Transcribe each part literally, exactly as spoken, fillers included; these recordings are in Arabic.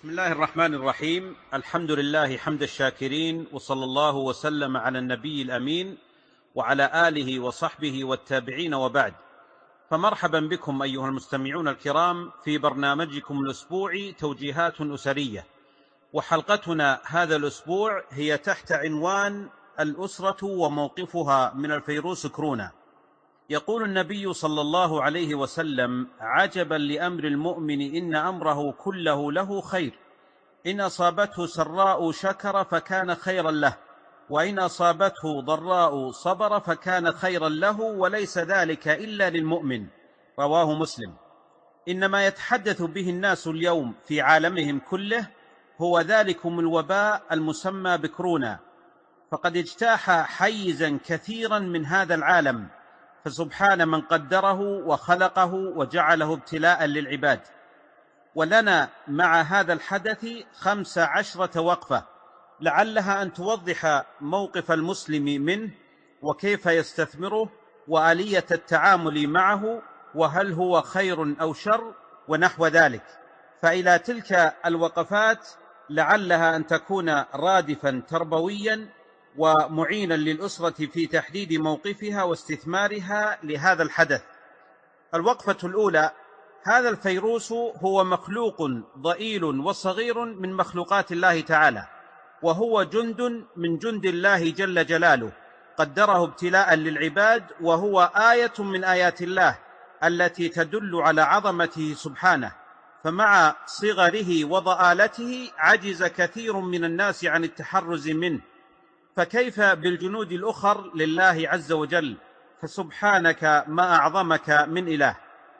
بسم الله الرحمن الرحيم. الحمد لله حمد الشاكرين، وصلى الله وسلم على النبي الأمين وعلى آله وصحبه والتابعين، وبعد. فمرحبا بكم أيها المستمعون الكرام في برنامجكم الأسبوعي توجيهات أسرية، وحلقتنا هذا الأسبوع هي تحت عنوان الأسرة وموقفها من الفيروس كورونا. يقول النبي صلى الله عليه وسلم: عجبا لأمر المؤمن إن أمره كله له خير، إن أصابته سراء شكر فكان خيرا له، وإن أصابته ضراء صبر فكان خيرا له، وليس ذلك إلا للمؤمن. رواه مسلم. إنما يتحدث به الناس اليوم في عالمهم كله هو ذلكم الوباء المسمى بكورونا، فقد اجتاح حيزا كثيرا من هذا العالم، فسبحان من قدره وخلقه وجعله ابتلاء للعباد. ولنا مع هذا الحدث خمس عشرة وقفة لعلها أن توضح موقف المسلم منه، وكيف يستثمره، وآلية التعامل معه، وهل هو خير أو شر، ونحو ذلك. فإلى تلك الوقفات لعلها أن تكون رادفا تربويا ومعينا للأسرة في تحديد موقفها واستثمارها لهذا الحدث. الوقفة الأولى: هذا الفيروس هو مخلوق ضئيل وصغير من مخلوقات الله تعالى، وهو جند من جند الله جل جلاله، قدره ابتلاء للعباد، وهو آية من آيات الله التي تدل على عظمته سبحانه. فمع صغره وضآلته عجز كثير من الناس عن التحرز منه، فكيف بالجنود الأخر لله عز وجل؟ فسبحانك ما أعظمك من إله.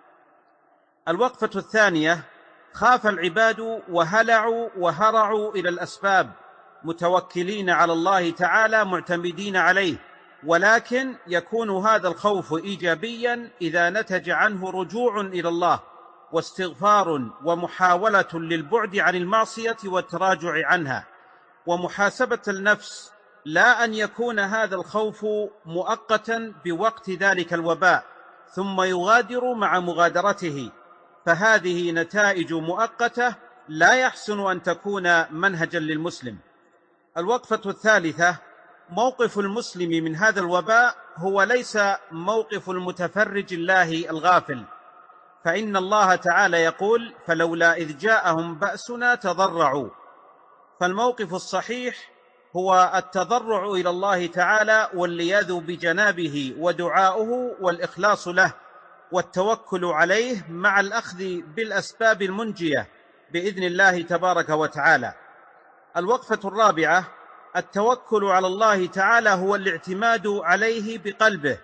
الوقفة الثانية: خاف العباد وهلعوا وهرعوا إلى الأسباب، متوكلين على الله تعالى معتمدين عليه، ولكن يكون هذا الخوف إيجابيا إذا نتج عنه رجوع إلى الله واستغفار ومحاولة للبعد عن المعصية والتراجع عنها ومحاسبة النفس، لا أن يكون هذا الخوف مؤقتا بوقت ذلك الوباء ثم يغادر مع مغادرته، فهذه نتائج مؤقتة لا يحسن أن تكون منهجا للمسلم. الوقفة الثالثة: موقف المسلم من هذا الوباء هو ليس موقف المتفرج الله الغافل، فإن الله تعالى يقول: فلولا إذ جاءهم بأسنا تضرعوا. فالموقف الصحيح هو التضرع إلى الله تعالى واللياذ بجنابه ودعاؤه والإخلاص له والتوكل عليه مع الأخذ بالأسباب المنجية بإذن الله تبارك وتعالى. الوقفة الرابعة: التوكل على الله تعالى هو الاعتماد عليه بقلبه،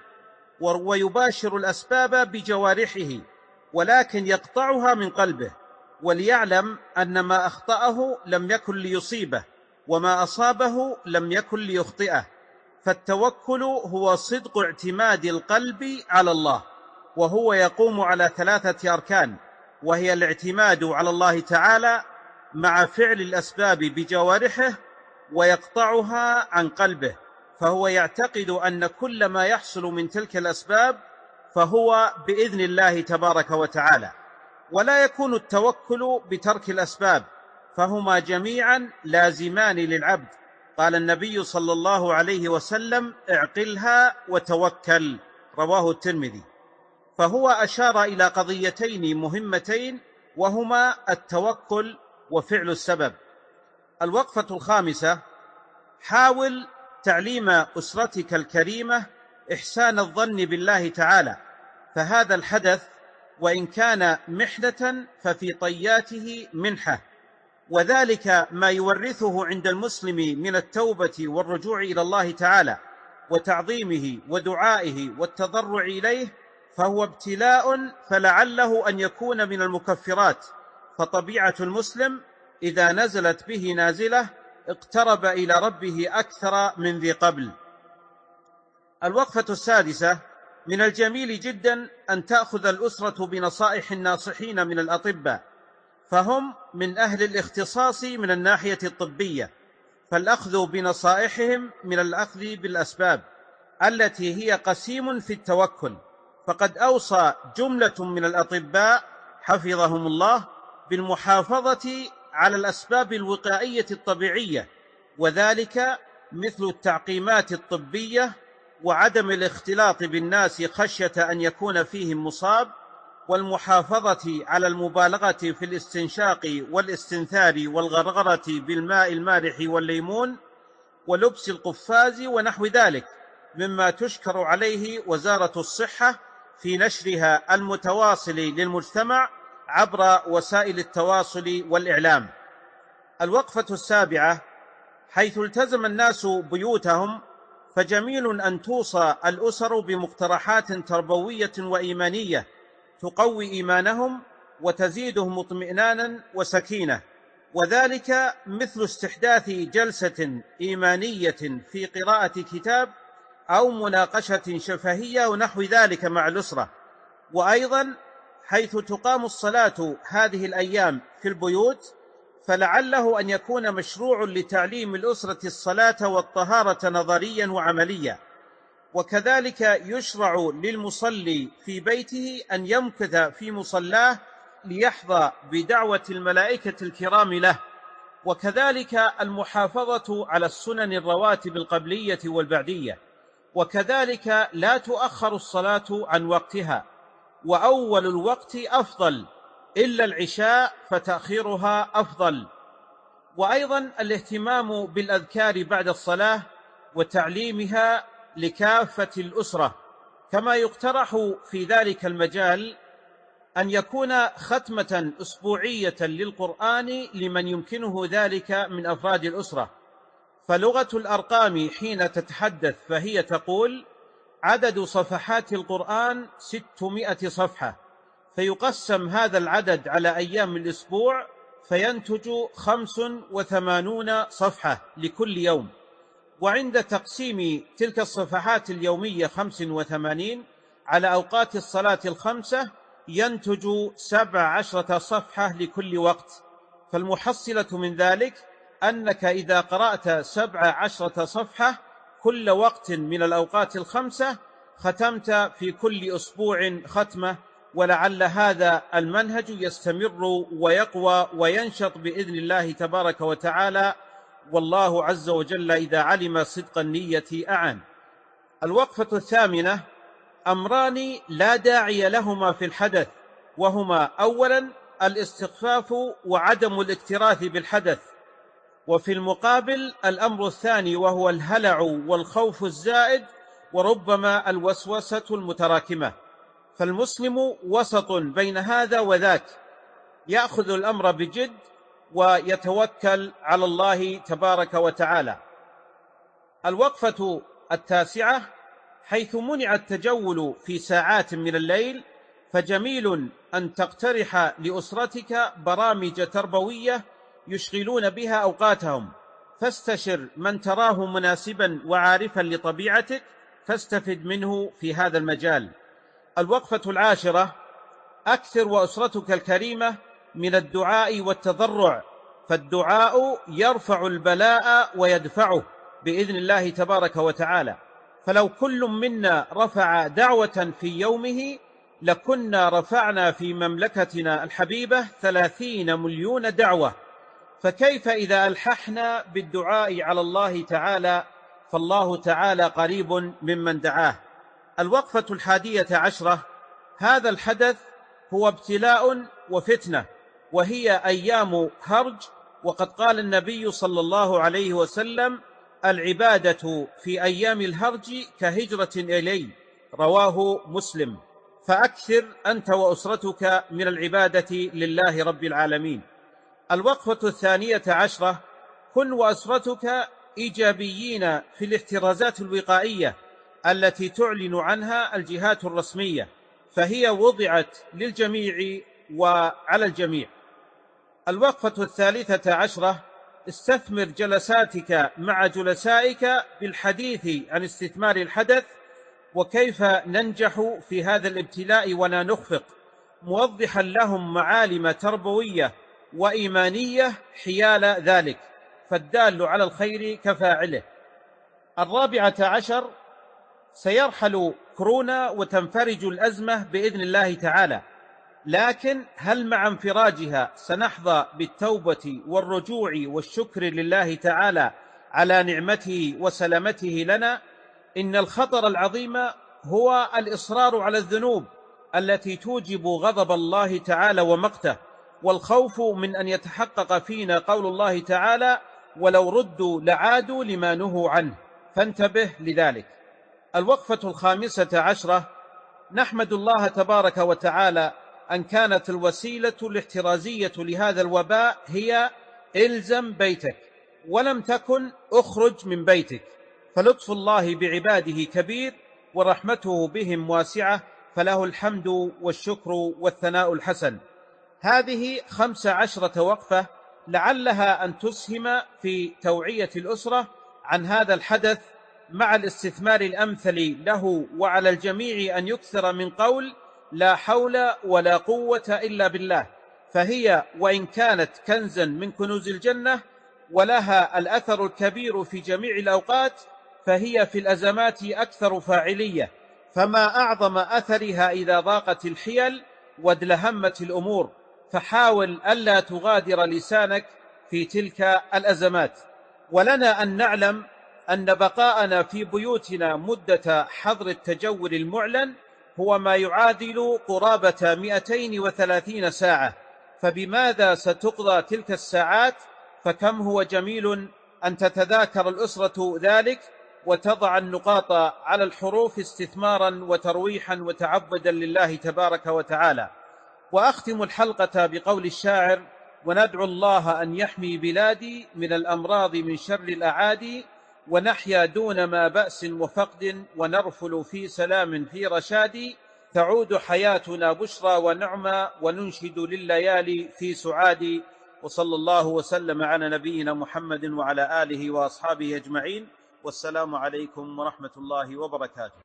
ويباشر الأسباب بجوارحه، ولكن يقطعها من قلبه، وليعلم أن ما أخطأه لم يكن ليصيبه، وما أصابه لم يكن ليخطئه. فالتوكل هو صدق اعتماد القلب على الله، وهو يقوم على ثلاثة أركان، وهي الاعتماد على الله تعالى مع فعل الأسباب بجوارحه ويقطعها عن قلبه، فهو يعتقد أن كل ما يحصل من تلك الأسباب فهو بإذن الله تبارك وتعالى. ولا يكون التوكل بترك الأسباب، فهما جميعا لازمان للعبد. قال النبي صلى الله عليه وسلم: اعقلها وتوكل. رواه الترمذي. فهو أشار إلى قضيتين مهمتين، وهما التوكل وفعل السبب. الوقفة الخامسة: حاول تعليم أسرتك الكريمة إحسان الظن بالله تعالى، فهذا الحدث وإن كان محنة ففي طياته منحة، وذلك ما يورثه عند المسلم من التوبة والرجوع إلى الله تعالى وتعظيمه ودعائه والتضرع إليه، فهو ابتلاء، فلعله أن يكون من المكفرات. فطبيعة المسلم إذا نزلت به نازلة اقترب إلى ربه أكثر من ذي قبل. الوقفة السادسة: من الجميل جدا أن تأخذ الأسرة بنصائح الناصحين من الأطباء، فهم من أهل الاختصاص من الناحية الطبية، فالأخذ بنصائحهم من الأخذ بالأسباب التي هي قسيم في التوكل. فقد أوصى جملة من الأطباء حفظهم الله بالمحافظة على الأسباب الوقائية الطبيعية، وذلك مثل التعقيمات الطبية وعدم الاختلاط بالناس خشية أن يكون فيهم مصاب، والمحافظة على المبالغة في الاستنشاق والاستنثار والغرغرة بالماء المالح والليمون، ولبس القفاز ونحو ذلك مما تشكر عليه وزارة الصحة في نشرها المتواصل للمجتمع عبر وسائل التواصل والإعلام. الوقفة السابعة: حيث التزم الناس بيوتهم، فجميل أن توصى الأسر بمقترحات تربوية وإيمانية تقوي إيمانهم وتزيدهم اطمئنانا وسكينة، وذلك مثل استحداث جلسة إيمانية في قراءة كتاب أو مناقشة شفهية ونحو ذلك مع الأسرة. وأيضا حيث تقام الصلاة هذه الأيام في البيوت، فلعله أن يكون مشروع لتعليم الأسرة الصلاة والطهارة نظريا وعمليا، وكذلك يشرع للمصلي في بيته أن يمكث في مصلاه ليحظى بدعوة الملائكة الكرام له، وكذلك المحافظة على السنن الرواتب القبلية والبعدية، وكذلك لا تؤخر الصلاة عن وقتها، وأول الوقت أفضل إلا العشاء فتأخيرها أفضل. وأيضا الاهتمام بالأذكار بعد الصلاة وتعليمها لكافة الأسرة، كما يقترح في ذلك المجال أن يكون ختمة أسبوعية للقرآن لمن يمكنه ذلك من أفراد الأسرة. فلغة الأرقام حين تتحدث فهي تقول: عدد صفحات القرآن ستمائة صفحة، فيقسم هذا العدد على أيام الأسبوع فينتج خمس وثمانون صفحة لكل يوم. وعند تقسيم تلك الصفحات اليومية خمس وثمانين على أوقات الصلاة الخمسة ينتج سبع عشرة صفحة لكل وقت، فالمحصلة من ذلك أنك إذا قرأت سبع عشرة صفحة كل وقت من الأوقات الخمسة ختمت في كل أسبوع ختمة، ولعل هذا المنهج يستمر ويقوى وينشط بإذن الله تبارك وتعالى، والله عز وجل إذا علم صدق النية أعان. الوقفة الثامنة: أمران لا داعي لهما في الحدث، وهما: أولا الاستخفاف وعدم الاكتراث بالحدث، وفي المقابل الأمر الثاني وهو الهلع والخوف الزائد وربما الوسوسة المتراكمة. فالمسلم وسط بين هذا وذاك، يأخذ الأمر بجد ويتوكل على الله تبارك وتعالى. الوقفة التاسعة: حيث منع التجول في ساعات من الليل، فجميل أن تقترح لأسرتك برامج تربوية يشغلون بها أوقاتهم، فاستشر من تراه مناسبا وعارفا لطبيعتك فاستفد منه في هذا المجال. الوقفة العاشرة: أكثر وأسرتك الكريمة من الدعاء والتضرع، فالدعاء يرفع البلاء ويدفعه بإذن الله تبارك وتعالى. فلو كل منا رفع دعوة في يومه لكنا رفعنا في مملكتنا الحبيبة ثلاثين مليون دعوة، فكيف إذا ألححنا بالدعاء على الله تعالى، فالله تعالى قريب ممن دعاه. الوقفة الحادية عشرة: هذا الحدث هو ابتلاء وفتنة، وهي أيام هرج، وقد قال النبي صلى الله عليه وسلم: العبادة في أيام الهرج كهجرة إلي، رواه مسلم. فأكثر أنت وأسرتك من العبادة لله رب العالمين. الوقفة الثانية عشرة: كن وأسرتك إيجابيين في الاحترازات الوقائية التي تعلن عنها الجهات الرسمية، فهي وضعت للجميع وعلى الجميع. الوقفة الثالثة عشرة: استثمر جلساتك مع جلسائك بالحديث عن استثمار الحدث وكيف ننجح في هذا الابتلاء ولا نخفق، موضحا لهم معالم تربوية وإيمانية حيال ذلك، فالدال على الخير كفاعله. الرابعة عشر: سيرحل كورونا وتنفرج الأزمة بإذن الله تعالى، لكن هل مع انفراجها سنحظى بالتوبة والرجوع والشكر لله تعالى على نعمته وسلامته لنا؟ إن الخطر العظيم هو الإصرار على الذنوب التي توجب غضب الله تعالى ومقته، والخوف من أن يتحقق فينا قول الله تعالى: ولو ردوا لعادوا لما نهوا عنه. فانتبه لذلك. الوقفة الخامسة عشرة: نحمد الله تبارك وتعالى أن كانت الوسيلة الاحترازية لهذا الوباء هي إلزم بيتك، ولم تكن أخرج من بيتك، فلطف الله بعباده كبير ورحمته بهم واسعة، فله الحمد والشكر والثناء الحسن. هذه خمس عشرة وقفة لعلها أن تسهم في توعية الأسرة عن هذا الحدث، مع الاستثمار الأمثل له، وعلى الجميع أن يكثر من قول لا حول ولا قوة إلا بالله، فهي وإن كانت كنزا من كنوز الجنة ولها الأثر الكبير في جميع الأوقات، فهي في الأزمات أكثر فاعلية، فما أعظم أثرها إذا ضاقت الحيل وادلهمت الأمور، فحاول ألا تغادر لسانك في تلك الأزمات. ولنا أن نعلم أن بقاءنا في بيوتنا مدة حظر التجول المعلن هو ما يعادل قرابة مئتين وثلاثين ساعة، فبماذا ستقضى تلك الساعات؟ فكم هو جميل أن تتذاكر الأسرة ذلك وتضع النقاط على الحروف استثمارا وترويحا وتعبدا لله تبارك وتعالى. وأختم الحلقة بقول الشاعر: وندعو الله أن يحمي بلادي من الأمراض من شر الأعادي، ونحيا دون ما بأس وفقد، ونرفل في سلام في رشاد، تعود حياتنا بشرى ونعمة، وننشد لليالي في سعاد. وصلى الله وسلم على نبينا محمد وعلى آله وأصحابه أجمعين، والسلام عليكم ورحمة الله وبركاته.